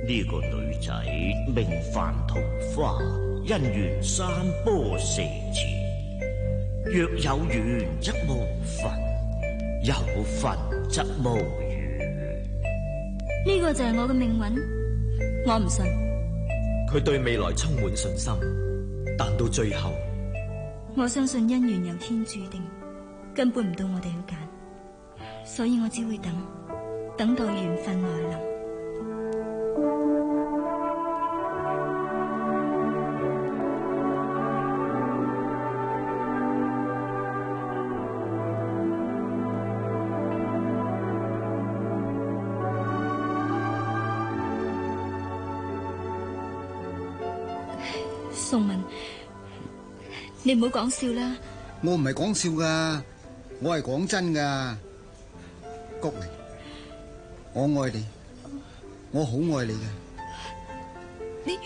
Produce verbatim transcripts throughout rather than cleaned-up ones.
呢個女仔名范桃花，姻緣山坡蛇前。若有緣則無份，有份則無緣。 呢個就係我嘅命運，我唔信。 佢對未來充滿信心，但到最後， 我相信姻緣由天注定，根本唔到我哋去揀，所以我只會等，等到緣分來臨。宋文，你唔好講笑啦！ 我唔係講笑噶，我係講真噶。谷玲，我愛你，我好愛你嘅。 你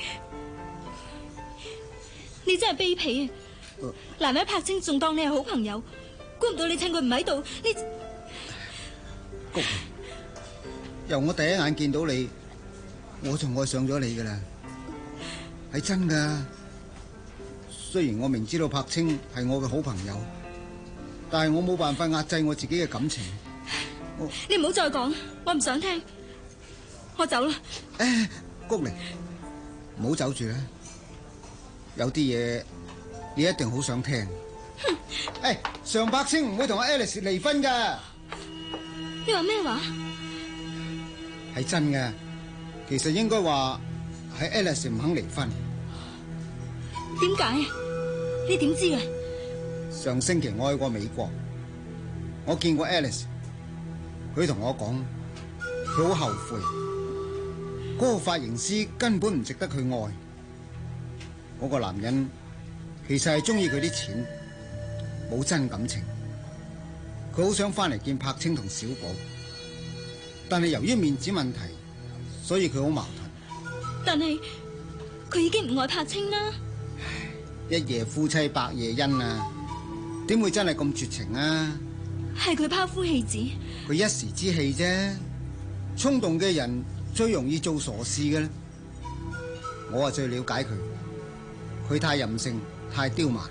你真係卑鄙啊！呃、男人柏青仲當你係好朋友，估唔到你趁佢唔喺度，你谷玲，由我第一眼見到你，我就愛上咗你噶啦，係真噶。雖然我明知道柏青係我嘅好朋友，但係我冇辦法壓制我自己嘅感情。 你唔好再講，我唔想聽，我走啦。 誒，谷玲，唔好走住啦，有啲嘢你一定好想聽。哼！誒，常柏青唔會同阿 Alice 離婚噶。 你話咩話？ 係真嘅，其實應該話係 Alice 唔肯離婚。 點解？你點知嘅？ 上星期我去過美國，我見過 Alice， 佢同我講，佢好後悔，嗰個髮型師根本唔值得佢愛。嗰個男人其實係中意佢啲錢，冇真感情。佢好想翻嚟見柏青同小寶，但係由於面子問題，所以佢好矛盾。 但係佢已經唔愛柏青啦。 一夜夫妻百夜恩啊，點會真係咁絕情啊？ 係佢拋夫棄子， 佢一時之氣啫。衝動嘅人最容易做傻事嘅啦。我啊最了解佢，佢太任性，太刁蠻。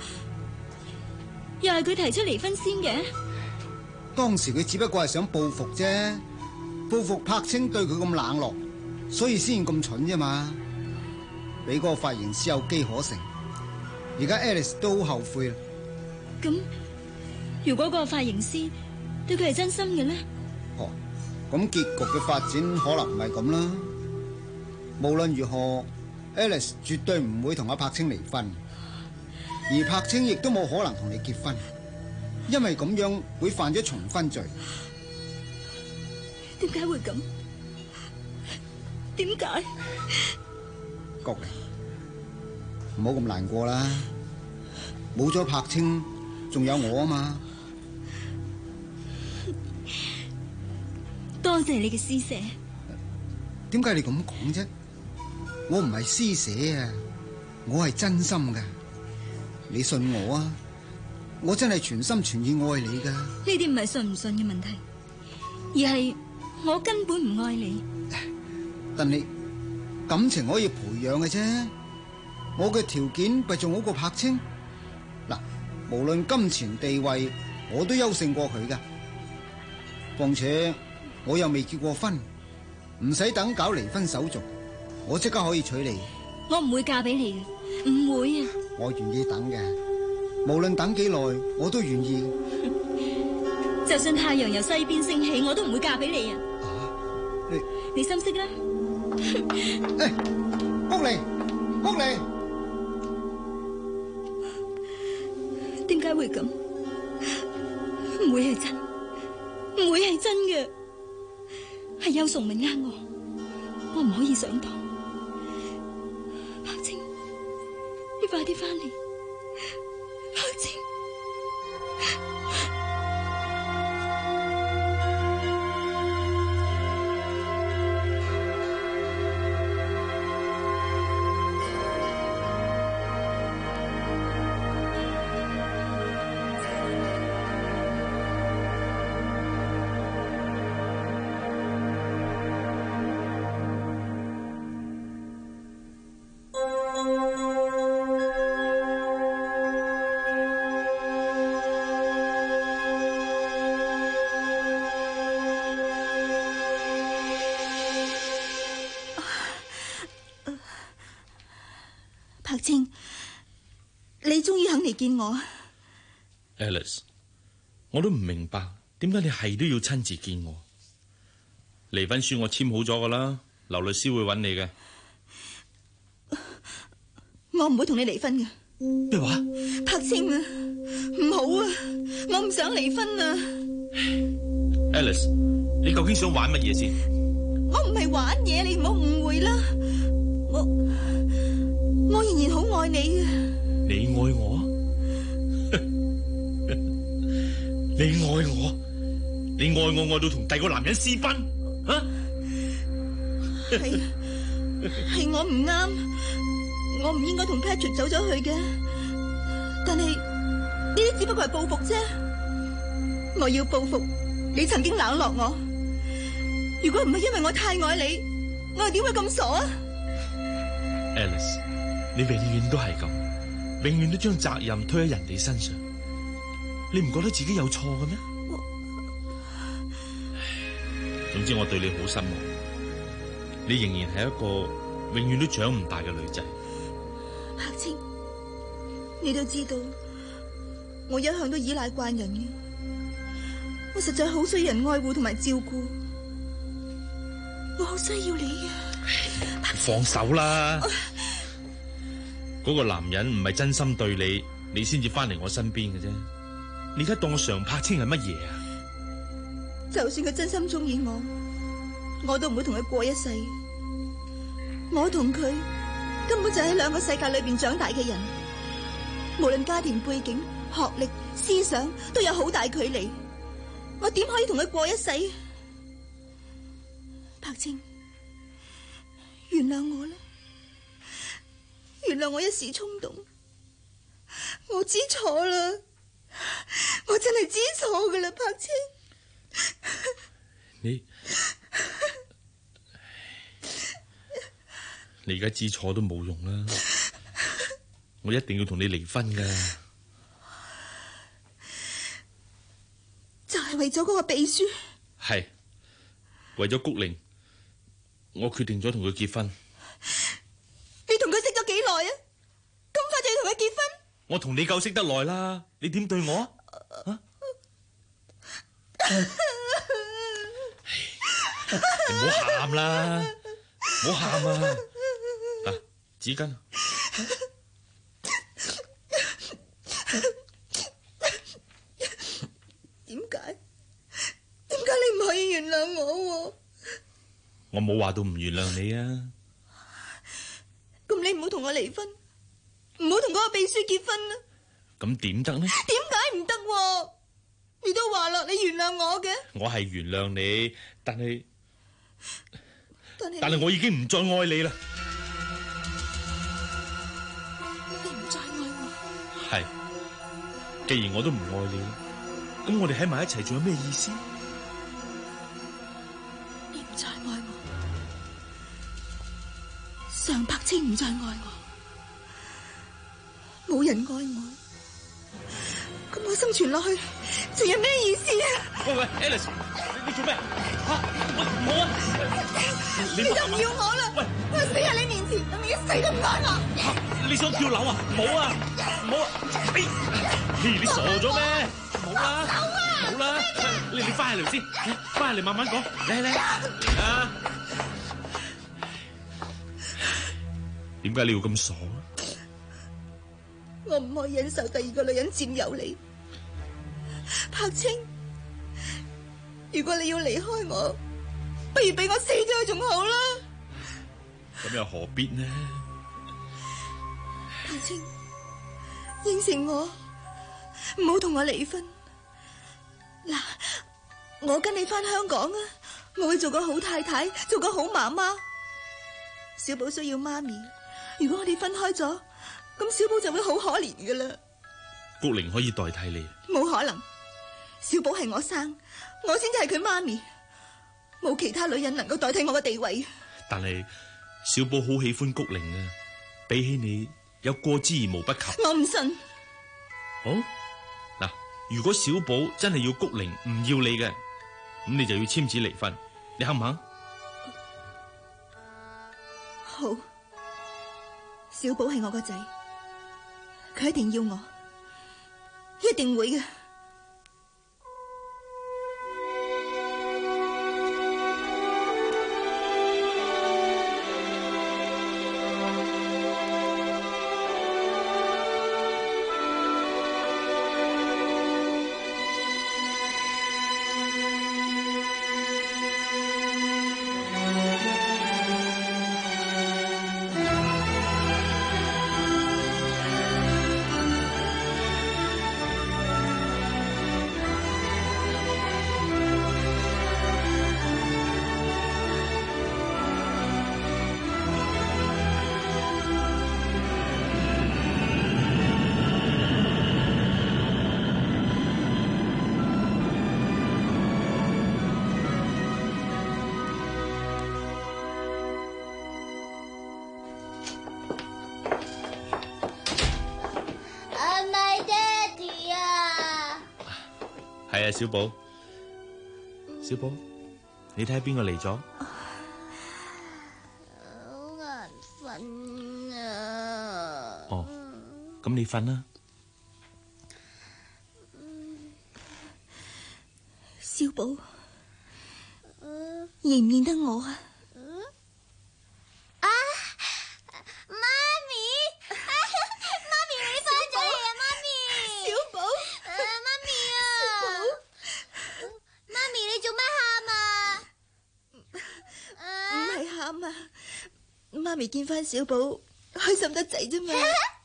又係佢提出離婚先嘅？ 當時佢只不過係想報復啫，報復柏青對佢咁冷落，所以先咁蠢啫嘛。俾嗰個髮型師有機可乘。而家 Alice 都好後悔啦。 咁如果個髮型師對佢係真心嘅咧？ 哦，咁結局嘅發展可能唔係咁啦。無論如何 ，Alice 絕對唔會同阿柏青離婚，而柏青亦都冇可能同你結婚，因為咁樣會犯咗重婚罪。 點解會咁？點解？ 谷玲，唔好咁難過啦，冇咗柏青，仲有我啊嘛。 多謝你嘅施捨。 點解你咁講啫？我唔係施捨啊，我係真心噶。你信我啊，我真係全心全意愛你噶。 呢啲唔係信唔信嘅問題，而係我根本唔愛你。 但你感情可以培養嘅啫。我嘅條件咪仲好過柏青嗱，無論金錢地位，我都優勝過佢噶。況且我又未結過婚，唔使等搞離婚手續，我即刻可以娶你。 我唔會嫁俾你嘅，唔會啊！ 我願意等嘅，無論等幾耐，我都願意。 就算太陽由西邊升起，我都唔會嫁俾你啊！ 啊你你心息啦。 誒，谷玲，谷玲。 點解會咁？唔會係真，唔會係真嘅，係邱崇明呃我，我唔可以上當。柏青，你快啲翻嚟，柏青。 柏青，你終於肯嚟見我。 Alice， 我都唔明白點解你係都要親自見我。離婚書我簽好咗噶啦，劉律師會揾你嘅。 我唔會同你離婚嘅。 咩話？ 柏青啊，唔好啊，我唔想離婚啊。 Alice， 你究竟想玩乜嘢先？ 我唔係玩嘢，你唔好誤會啦。我我仍然好愛你啊。 你愛我？你愛我？你愛我愛到同第二個男人私奔？啊？ 係係我唔啱，我唔應該同 Patrick 走咗去嘅。但係呢啲只不過係報復啫。我要報復你曾經冷落我。如果唔係因為我太愛你，我又點會咁傻啊 ？Alice， 你永遠都係咁，永遠都將責任推喺人哋身上。你唔覺得自己有錯嘅咩？我總之我對你好失望，你仍然係一個永遠都長唔大嘅女仔。 柏青，你都知道我一向都依賴慣人嘅，我實在好需要人愛護同埋照顧，我好需要你啊！ 放手啦！嗰我個男人唔係真心對你，你先至翻嚟我身邊嘅啫。你而家當我常柏青係乜嘢啊？ 就算佢真心中意我，我都唔會同佢過一世。我同佢根本就喺兩個世界裏邊長大嘅人，無論家庭背景、學歷、思想都有好大距離。我點可以同佢過一世？柏青，原諒我啦，原諒我一時衝動，我知錯啦，我真係知錯噶啦，柏青。 你你而家知錯都冇用啦，我一定要同你離婚噶， 就係為咗嗰個秘書，係為咗谷玲，我決定咗同佢結婚。 你同佢識咗幾耐啊？咁快就要同佢結婚？ 我同你夠識得耐啦，你點對我啊？你唔好喊啦，唔好喊啊！啊，紙巾。 點解？點解你唔可以原諒我？ 我冇話到唔原諒你啊！ 咁你唔好同我離婚，唔好同嗰個秘書結婚啦。 咁點得呢？ 點解唔得？你都話啦，你原諒我嘅。我係原諒你，但係但係但係我已經唔再愛你啦。 你唔再愛我？ 係，既然我都唔愛你，咁我哋喺埋一齊仲有咩意思？ 你唔再愛我，常柏青唔再愛我，冇人愛我。咁我生存落去仲有咩意思啊？ 喂喂 ，Alice， 你做咩？吓，喂，唔好啊！ 你就唔要我啦！喂，我死喺你面前，你一世都唔愛我。 吓，你想跳樓啊？唔好啊，唔好啊！哎，你傻咗咩？唔好啦，唔好啦，你你翻嚟先，翻嚟慢慢講，嚟嚟啊！點解你要咁傻啊？ 我唔可以忍受第二個女人佔有你，柏青。如果你要離開我，不如俾我死咗仲好啦。 咁又何必呢？ 柏青，應承我，唔好同我離婚。嗱，我跟你翻香港啊，我會做個好太太，做個好媽媽。小寶需要媽咪，如果我哋分開咗，咁小寶就會好可憐噶啦。 谷玲可以代替你？ 冇可能，小寶係我生，我先至係佢媽咪，冇其他女人能夠代替我嘅地位。 但係小寶好喜歡谷玲啊，比起你有過之而無不及。 我唔信。 好，嗱，如果小寶真係要谷玲唔要你嘅，咁你就要簽紙離婚，你肯唔肯？ 好。 小寶係我個仔，佢一定要我，一定會嘅。 係啊，小寶，小寶，你睇下邊個嚟咗？ 好眼瞓啊！ 哦，咁你瞓啦。 小寶，認唔認得我啊？ 啊，媽咪，媽咪你翻咗嚟啊！媽咪， 小寶， 媽咪啊，媽咪你做咩喊啊？ 唔係喊啊，媽咪見翻小寶開心得滯啫嘛。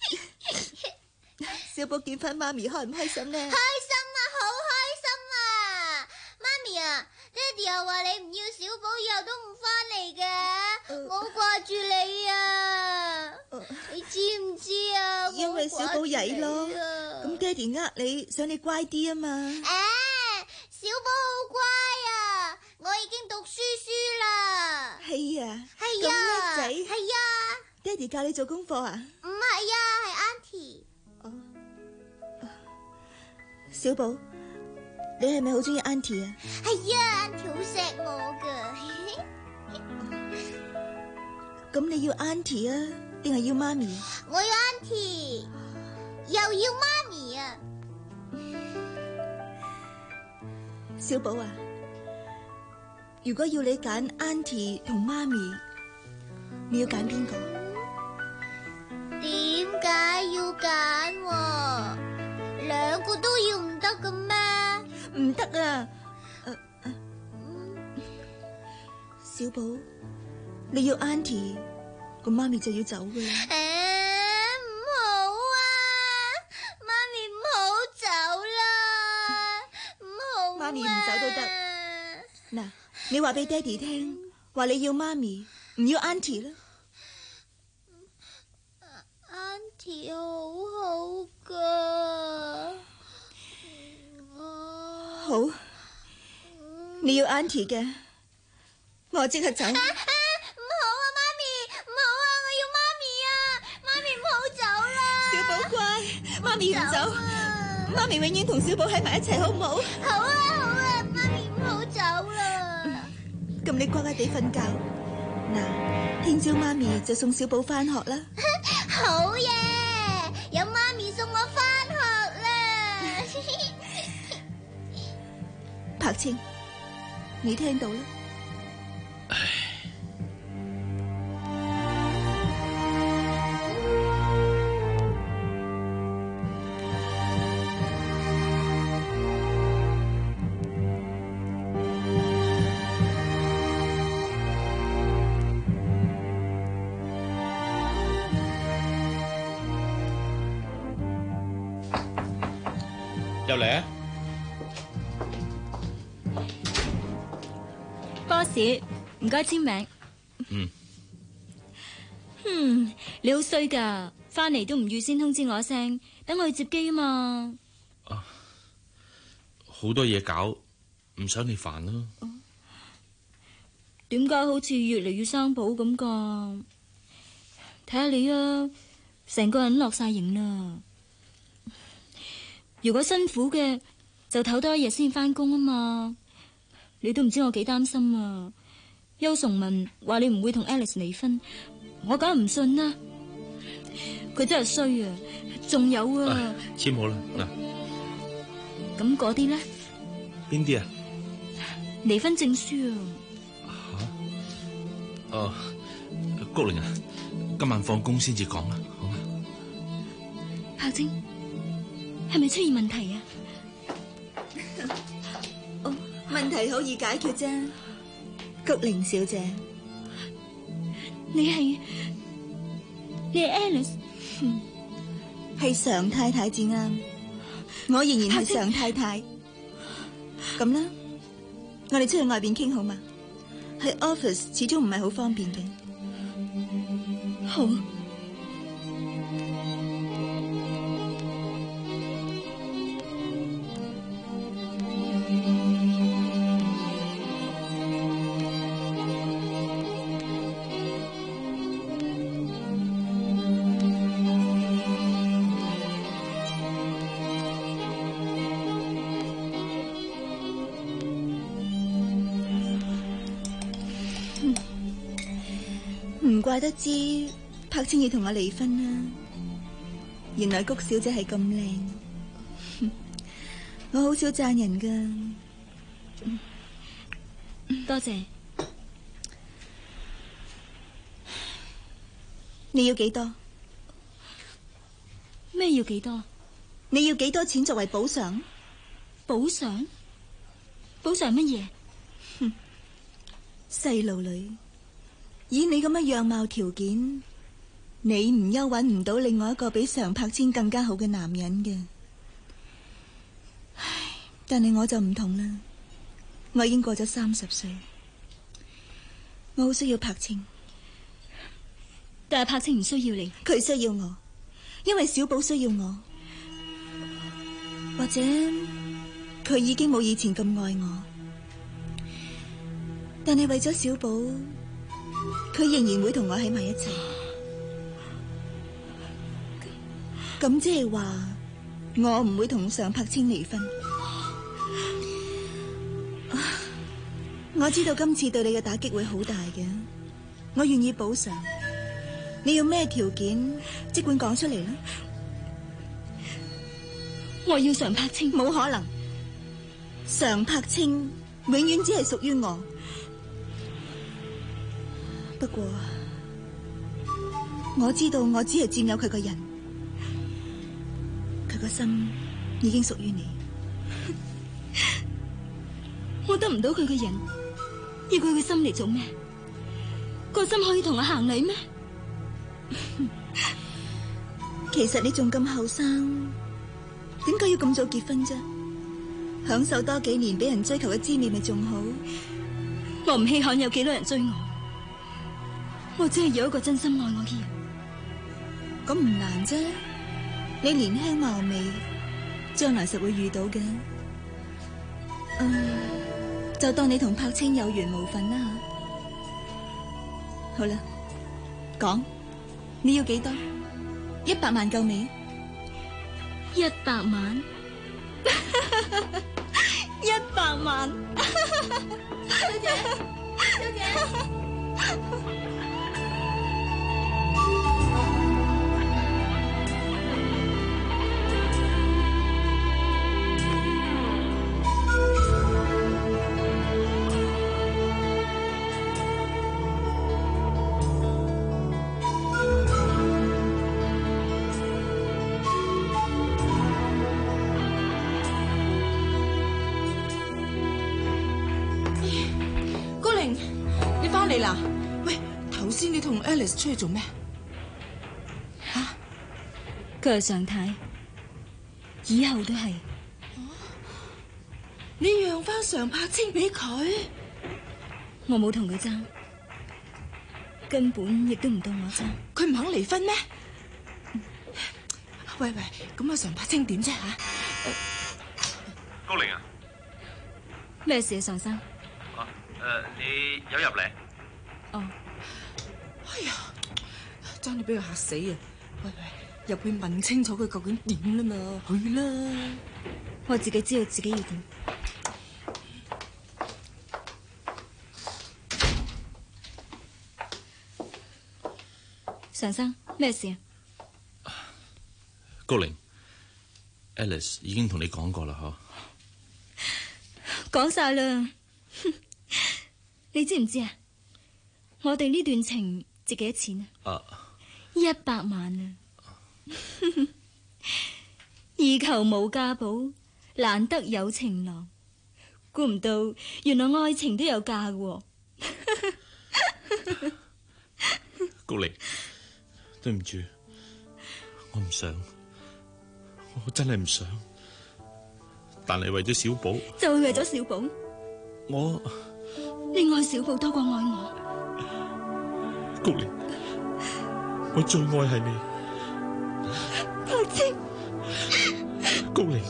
小寶見翻媽咪開唔開心呢？ 開心啊，好開心啊！媽咪啊，爹哋又話你唔要小寶，以後都唔翻嚟嘅，我好掛住你啊！你知唔知啊？ 因為小寶曳咯，咁爹哋呃你，想你乖啲啊嘛。 誒，小寶好乖啊，我已經讀書書啦。 係啊， 係咁叻啊， 仔。 係啊， 爹哋教你做功課啊？ 唔係啊，係 Auntie。 哦，小寶，你係咪好中意 Auntie 啊？ 係啊，Auntie 好錫我噶。 咁你要 Auntie 啊，定係要媽咪啊？ 我要 Auntie，又要媽咪啊！ 小寶啊，如果要你揀 Auntie 同媽咪，你要揀邊個？ 點解要揀喎？兩個都要唔得嘅咩？ 唔得啊！誒誒，小寶，你要 Auntie，咁媽咪就要走噶啦。 誒，唔好啊！媽咪唔好走啦，唔好啊！ 媽咪唔走都得。嗱，你話俾爹哋聽，話你要媽咪，唔要 Auntie 啦。 Auntie 好好噶。 好，你要 Auntie 嘅，我即刻走。 唔好啊，媽咪，唔好啊，我要媽咪啊！媽咪唔好走啦！ 小寶乖，媽咪唔走， 啊！ 媽咪永遠同小寶喺埋一齊，好唔好？ 好啊，好啊，媽咪唔好走啦！ 咁你乖乖地瞓覺。嗱，聽朝媽咪就送小寶翻學啦。 好嘢，有媽咪送我翻學啦！ 柏青，你聽到啦？ 入嚟啊！ boss，唔該簽名。 嗯。 嗯，你好衰噶，翻嚟都唔預先通知我一聲，等我去接機啊嘛。 啊，好多嘢搞，唔想你煩咯。 點解好似越嚟越生保咁噶？睇下你啊，成個人落晒型啦。如果辛苦嘅，就唞多一日先翻工啊嘛。你都唔知我幾擔心啊！邱崇文話你唔會同 Alice 離婚，我梗係唔信啦。 佢真係衰啊！仲有啊， 簽好啦嗱。 咁嗰啲咧？ 邊啲啊？ 離婚證書啊！ 吓？哦，谷玲啊，今晚放工先至講啦，好嗎？ 柏青，係咪出現問題啊？ 哦，問題好易解決啫。谷玲小姐， 你係你係 Alice， 係常太太至啱。我仍然係常太太。咁啦，我哋出去外邊傾好嘛？喺 office 始終唔係好方便嘅。 好。 唔怪得知柏青要同我離婚啦。原來谷小姐係咁靚，我好少讚人噶。 多謝。 你要幾多？ 咩要幾多？ 你要幾多錢作為補償？ 補償？補償乜嘢？ 哼，細路女。以你咁嘅樣貌條件，你唔憂揾唔到另外一個比常柏青更加好嘅男人嘅。唉，但係我就唔同啦，我已經過咗三十歲，我好需要柏青， 但係柏青唔需要你， 佢需要我，因為小寶需要我，或者佢已經冇以前咁愛我，但係為咗小寶。佢仍然會同我喺埋一齊，咁即係話我唔會同常柏青離婚。我知道今次對你嘅打擊會好大嘅，我願意補償。你要咩條件，即管講出嚟啦。 我要常柏青， 冇可能。常柏青永遠只係屬於我。不過我知道我只係佔有佢個人，佢個心已經屬於你。 我得唔到佢個人，要佢嘅心嚟做咩？個心可以同我行禮咩？ 其實你仲咁後生，點解要咁早結婚啫？享受多幾年俾人追求嘅滋味咪仲好？ 我唔稀罕有幾多人追我。我只係有一個真心愛我嘅人， 咁唔難啫。你年輕貌美，將來實會遇到嘅。嗯，就當你同柏青有緣無分啦吓。好啦，講，你要幾多？一百萬夠未？ 一百萬， 一百萬，小姐，小姐。 你啦，喂，頭先你同 Alice 出去做咩？吓， 佢係常太，以後都係。 你讓翻常柏青俾佢？ 我冇同佢爭，根本亦都唔到我爭。 佢唔肯離婚咩？喂喂，咁啊常柏青點啫吓？ 高玲啊， 咩事啊，常生？ 啊，誒，你有入嚟？ 哦， 哎呀，爭啲俾佢嚇死啊！喂喂，入去問清楚佢究竟點啦嘛，去啦！ 我自己知道自己要點。常生，咩事啊？ 高玲 ，Alice 已經同你講過啦， 嗬？講晒啦。你知唔知啊？我哋呢段情值幾多錢啊？ 啊， 一百萬啊！二求無家寶，難得有情郎。估唔到，原來愛情都有價嘅。 高玲，對唔住，我唔想，我真係唔想。但係為咗小寶， 就會為咗小寶。 我你愛小寶多過愛我。 高玲，我最愛係你。 白青， 高玲。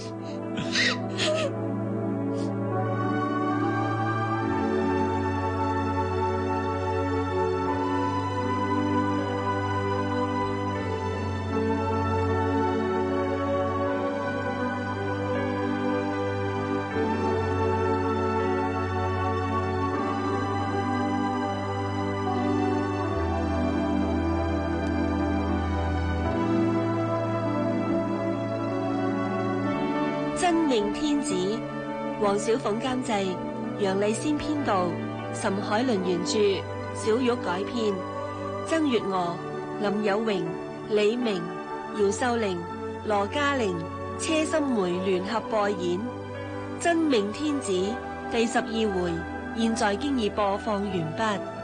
真命天子，黃小鳳監製，楊麗仙編導，岑海倫原著，小玉改編，曾月娥、林有榮、李明、姚秀玲、羅嘉玲、車心梅聯合播演《真命天子》第十二回，現在經已播放完畢。